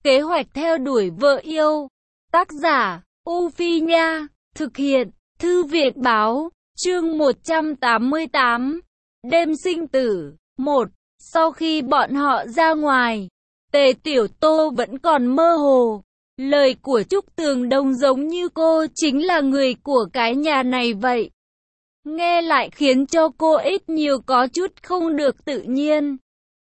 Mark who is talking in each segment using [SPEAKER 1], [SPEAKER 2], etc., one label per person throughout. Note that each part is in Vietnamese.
[SPEAKER 1] Kế hoạch theo đuổi vợ yêu. Tác giả, U Phi Nha. Thực hiện, Thư viện Báo. Chương 188. Đêm sinh tử. 1. Sau khi bọn họ ra ngoài, Tề Tiểu Tô vẫn còn mơ hồ. Lời của Trúc Tường Đông giống như cô chính là người của cái nhà này vậy. Nghe lại khiến cho cô ít nhiều có chút không được tự nhiên.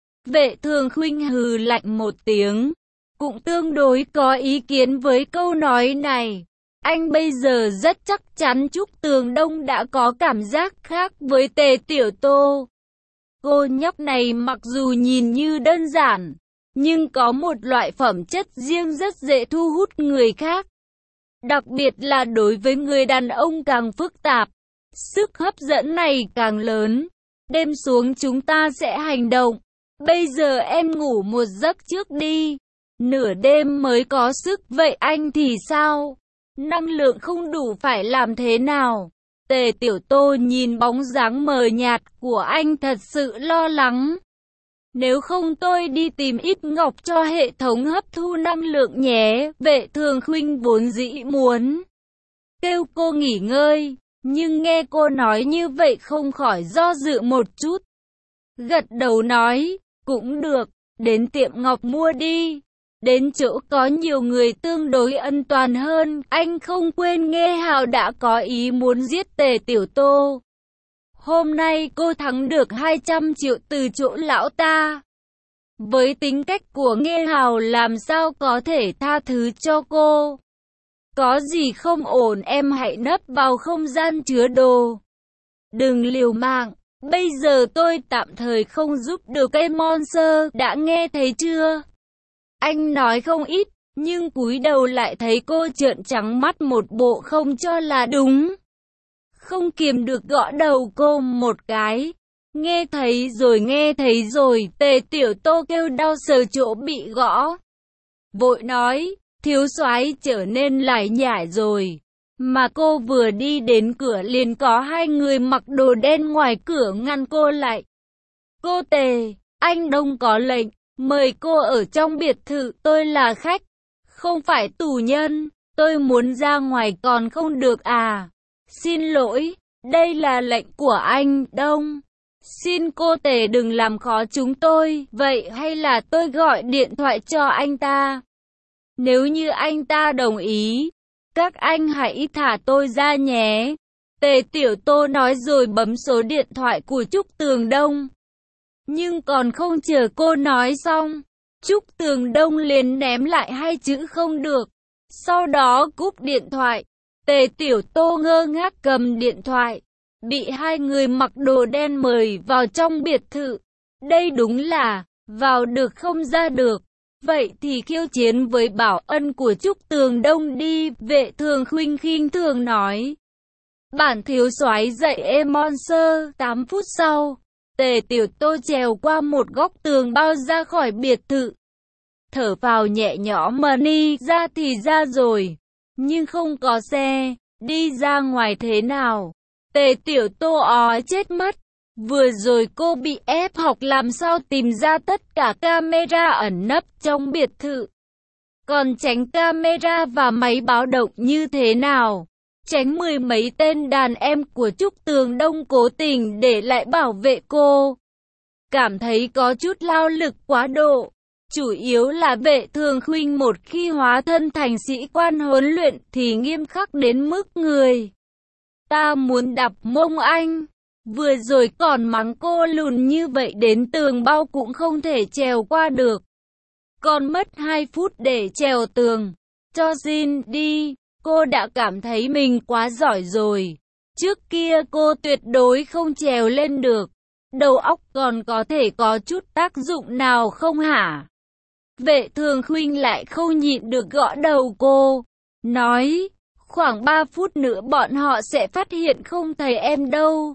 [SPEAKER 1] Vệ Thường Khuynh hừ lạnh một tiếng, cũng tương đối có ý kiến với câu nói này. Anh bây giờ rất chắc chắn Trúc Tường Đông đã có cảm giác khác với Tề Tiểu Tô. Cô nhóc này mặc dù nhìn như đơn giản, nhưng có một loại phẩm chất riêng rất dễ thu hút người khác. Đặc biệt là đối với người đàn ông càng phức tạp, sức hấp dẫn này càng lớn. Đêm xuống chúng ta sẽ hành động. Bây giờ em ngủ một giấc trước đi. Nửa đêm mới có sức, vậy anh thì sao? Năng lượng không đủ phải làm thế nào? Tề Tiểu Tô nhìn bóng dáng mờ nhạt của anh thật sự lo lắng. Nếu không tôi đi tìm ít ngọc cho hệ thống hấp thu năng lượng nhé. Vệ Thường Khuynh vốn dĩ muốn kêu cô nghỉ ngơi, nhưng nghe cô nói như vậy không khỏi do dự một chút. Gật đầu nói, cũng được, đến tiệm ngọc mua đi. Đến chỗ có nhiều người tương đối an toàn hơn. Anh không quên nghe Hào đã có ý muốn giết Tề Tiểu Tô. Hôm nay cô thắng được 200 triệu từ chỗ lão ta. Với tính cách của Nghe Hào làm sao có thể tha thứ cho cô. Có gì không ổn em hãy nấp vào không gian chứa đồ. Đừng liều mạng. Bây giờ tôi tạm thời không giúp được em Monster, đã nghe thấy chưa? Anh nói không ít, nhưng cúi đầu lại thấy cô trợn trắng mắt một bộ không cho là đúng. Không kiềm được gõ đầu cô một cái. Nghe thấy rồi, Tề Tiểu Tô kêu đau sờ chỗ bị gõ. Vội nói, thiếu soái trở nên lải nhải rồi. Mà cô vừa đi đến cửa liền có hai người mặc đồ đen ngoài cửa ngăn cô lại. Cô Tề, anh Đông có lệnh, mời cô ở trong biệt thự, tôi là khách, không phải tù nhân, tôi muốn ra ngoài còn không được à? Xin lỗi, đây là lệnh của anh Đông. Xin cô Tề đừng làm khó chúng tôi, vậy hay là tôi gọi điện thoại cho anh ta? Nếu như anh ta đồng ý, các anh hãy thả tôi ra nhé. Tề Tiểu Tô nói rồi bấm số điện thoại của Trúc Tường Đông. Nhưng còn không chờ cô nói xong, Trúc Tường Đông liền ném lại hai chữ không được. Sau đó cúp điện thoại. Tề Tiểu Tô ngơ ngác cầm điện thoại, bị hai người mặc đồ đen mời vào trong biệt thự. Đây đúng là vào được không ra được. Vậy thì khiêu chiến với bảo ân của Trúc Tường Đông đi. Vệ Thường Khuynh khinh thường nói. Bản thiếu soái dạy em Monster. 8 phút sau, Tề Tiểu Tô trèo qua một góc tường bao ra khỏi biệt thự. Thở vào nhẹ nhõm mà đi ra thì ra rồi. Nhưng không có xe, đi ra ngoài thế nào? Tề Tiểu Tô ói chết mất. Vừa rồi cô bị ép học làm sao tìm ra tất cả camera ẩn nấp trong biệt thự. Còn tránh camera và máy báo động như thế nào? Tránh mười mấy tên đàn em của Trúc Tường Đông cố tình để lại bảo vệ cô. Cảm thấy có chút lao lực quá độ. Chủ yếu là Vệ Thường Khuynh một khi hóa thân thành sĩ quan huấn luyện thì nghiêm khắc đến mức người ta muốn đập mông anh. Vừa rồi còn mắng cô lùn như vậy đến tường bao cũng không thể trèo qua được. Còn mất 2 phút để trèo tường. Cho xin đi, cô đã cảm thấy mình quá giỏi rồi. Trước kia cô tuyệt đối không trèo lên được. Đầu óc còn có thể có chút tác dụng nào không hả? Vệ Thường Khuynh lại không nhịn được gõ đầu cô. Nói, khoảng 3 phút nữa bọn họ sẽ phát hiện không thấy em đâu.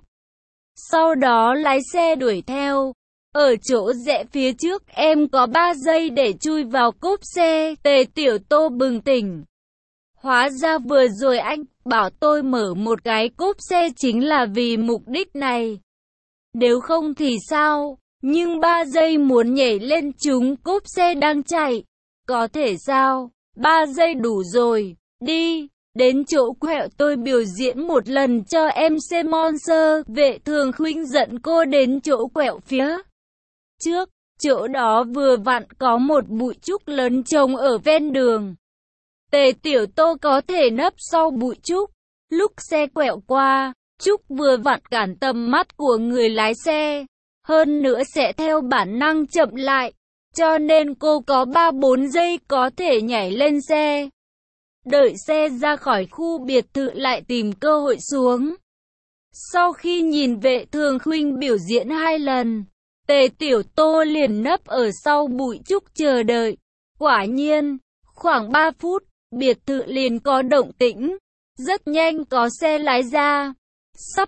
[SPEAKER 1] Sau đó lái xe đuổi theo. Ở chỗ rẽ phía trước em có 3 giây để chui vào cốp xe. Tề Tiểu Tô bừng tỉnh. Hóa ra vừa rồi anh bảo tôi mở một cái cốp xe chính là vì mục đích này. Nếu không thì sao? Nhưng 3 giây muốn nhảy lên trúng cốp xe đang chạy. Có thể sao? 3 giây đủ rồi. Đi, đến chỗ quẹo tôi biểu diễn một lần cho em xem Monster. Vệ Thường Khuynh dẫn cô đến chỗ quẹo phía trước. Chỗ đó vừa vặn có một bụi trúc lớn trồng ở ven đường. Tề Tiểu Tô có thể nấp sau bụi trúc. Lúc xe quẹo qua, trúc vừa vặn cản tầm mắt của người lái xe. Hơn nữa sẽ theo bản năng chậm lại. Cho nên cô có 3-4 giây có thể nhảy lên xe. Đợi xe ra khỏi khu biệt thự lại tìm cơ hội xuống. Sau khi nhìn Vệ Thường Khuynh biểu diễn 2 lần, Tề Tiểu Tô liền nấp ở sau bụi trúc chờ đợi. Quả nhiên, khoảng 3 phút, biệt thự liền có động tĩnh. Rất nhanh có xe lái ra. Sắp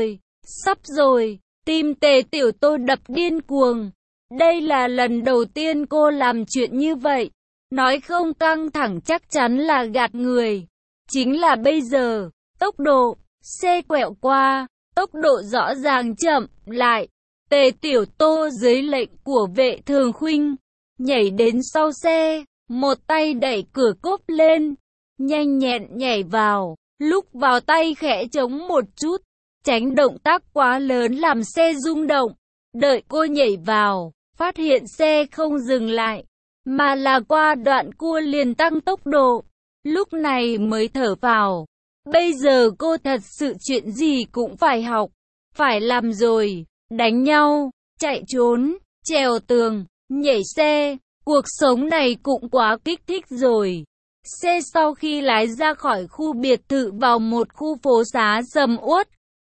[SPEAKER 1] rồi, tim Tề Tiểu Tô đập điên cuồng. Đây là lần đầu tiên cô làm chuyện như vậy. Nói không căng thẳng chắc chắn là gạt người. Chính là bây giờ, tốc độ, xe quẹo qua, tốc độ rõ ràng chậm lại. Tề Tiểu Tô dưới lệnh của Vệ Thường Khuynh, nhảy đến sau xe, một tay đẩy cửa cốp lên, nhanh nhẹn nhảy vào, lúc vào tay khẽ chống một chút, tránh động tác quá lớn làm xe rung động. Đợi cô nhảy vào, phát hiện xe không dừng lại, mà là qua đoạn cua liền tăng tốc độ, lúc này mới thở phào. Bây giờ cô thật sự chuyện gì cũng phải học, phải làm rồi. Đánh nhau, chạy trốn, trèo tường, nhảy xe, cuộc sống này cũng quá kích thích rồi. Xe sau khi lái ra khỏi khu biệt thự vào một khu phố xá sầm uất.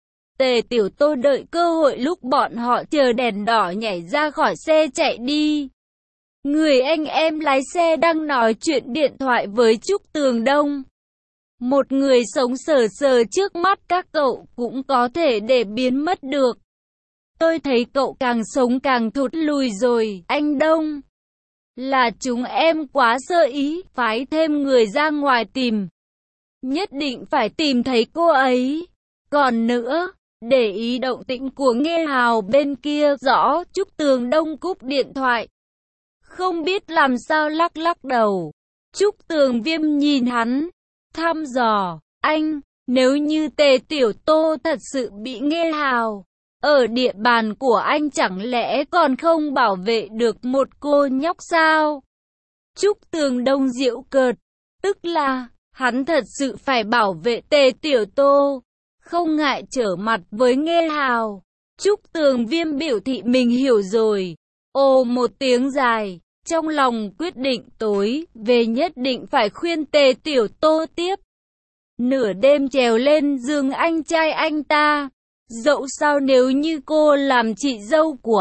[SPEAKER 1] Tề Tiểu Tô đợi cơ hội lúc bọn họ chờ đèn đỏ nhảy ra khỏi xe chạy đi. Người anh em lái xe đang nói chuyện điện thoại với Trúc Tường Đông. Một người sống sờ sờ trước mắt các cậu cũng có thể để biến mất được. Tôi thấy cậu càng sống càng thụt lùi rồi, anh Đông. Là chúng em quá sơ ý, phái thêm người ra ngoài tìm. Nhất định phải tìm thấy cô ấy. Còn nữa, để ý động tĩnh của Nghê Hào bên kia rõ. Trúc Tường Đông cúp điện thoại. Không biết làm sao lắc lắc đầu. Trúc Tường Viêm nhìn hắn, thăm dò, anh, nếu như Tề Tiểu Tô thật sự bị Nghê Hào ở địa bàn của anh chẳng lẽ còn không bảo vệ được một cô nhóc sao? Trúc Tường Đông giễu cợt, tức là hắn thật sự phải bảo vệ Tề Tiểu Tô, không ngại trở mặt với Nghê Hào. Trúc Tường Viêm biểu thị mình hiểu rồi. Ồ một tiếng dài, trong lòng quyết định tối về nhất định phải khuyên Tề Tiểu Tô tiếp. Nửa đêm trèo lên giường anh trai anh ta. Dẫu sao nếu như cô làm chị dâu của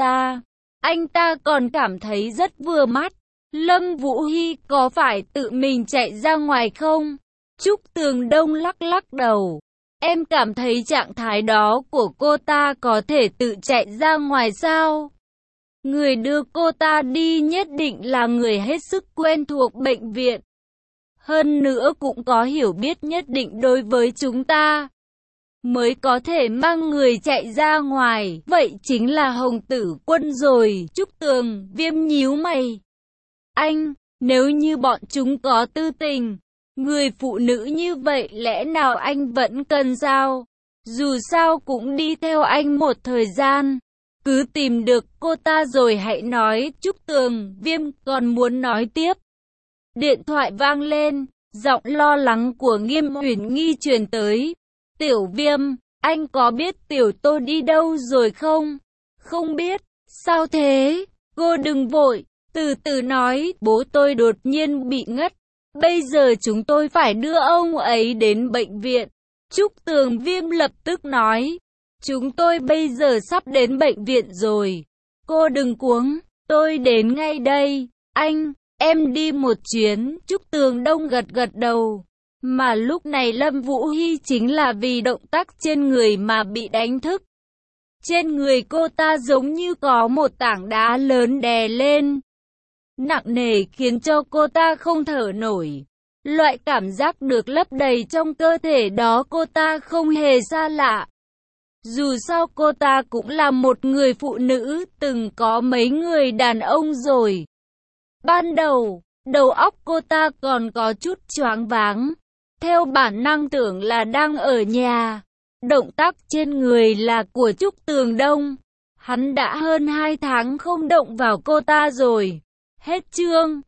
[SPEAKER 1] anh ta còn cảm thấy rất vừa mắt. Lâm Vũ Hy có phải tự mình chạy ra ngoài không? Trúc Tường Đông lắc lắc đầu. Em cảm thấy trạng thái đó của cô ta có thể tự chạy ra ngoài sao? Người đưa cô ta đi nhất định là người hết sức quen thuộc bệnh viện. Hơn nữa cũng có hiểu biết nhất định đối với chúng ta. Mới có thể mang người chạy ra ngoài. Vậy chính là Hồng Tử Quân rồi. Trúc Tường Viêm nhíu mày. Anh, nếu như bọn chúng có tư tình, người phụ nữ như vậy lẽ nào anh vẫn cần sao? Dù sao cũng đi theo anh một thời gian. Cứ tìm được cô ta rồi hãy nói. Trúc Tường Viêm còn muốn nói tiếp. Điện thoại vang lên, giọng lo lắng của Nghiêm Uyển Nghi truyền tới. Tiểu Viêm, anh có biết Tiểu Tô đi đâu rồi không? Không biết. Sao thế? Cô đừng vội, từ từ nói. Bố tôi đột nhiên bị ngất. Bây giờ chúng tôi phải đưa ông ấy đến bệnh viện. Trúc Tường Viêm lập tức nói. Chúng tôi bây giờ sắp đến bệnh viện rồi. Cô đừng cuống, tôi đến ngay đây. Anh, em đi một chuyến. Trúc Tường Đông gật gật đầu. Mà lúc này Lâm Vũ Hy chính là vì động tác trên người mà bị đánh thức. Trên người cô ta giống như có một tảng đá lớn đè lên. Nặng nề khiến cho cô ta không thở nổi. Loại cảm giác được lấp đầy trong cơ thể đó cô ta không hề xa lạ. Dù sao cô ta cũng là một người phụ nữ từng có mấy người đàn ông rồi. Ban đầu, Đầu óc cô ta còn có chút choáng váng. Theo bản năng tưởng là đang ở nhà. Động tác trên người là của Trúc Tường Đông. Hắn đã hơn 2 tháng không động vào cô ta rồi. Hết chương.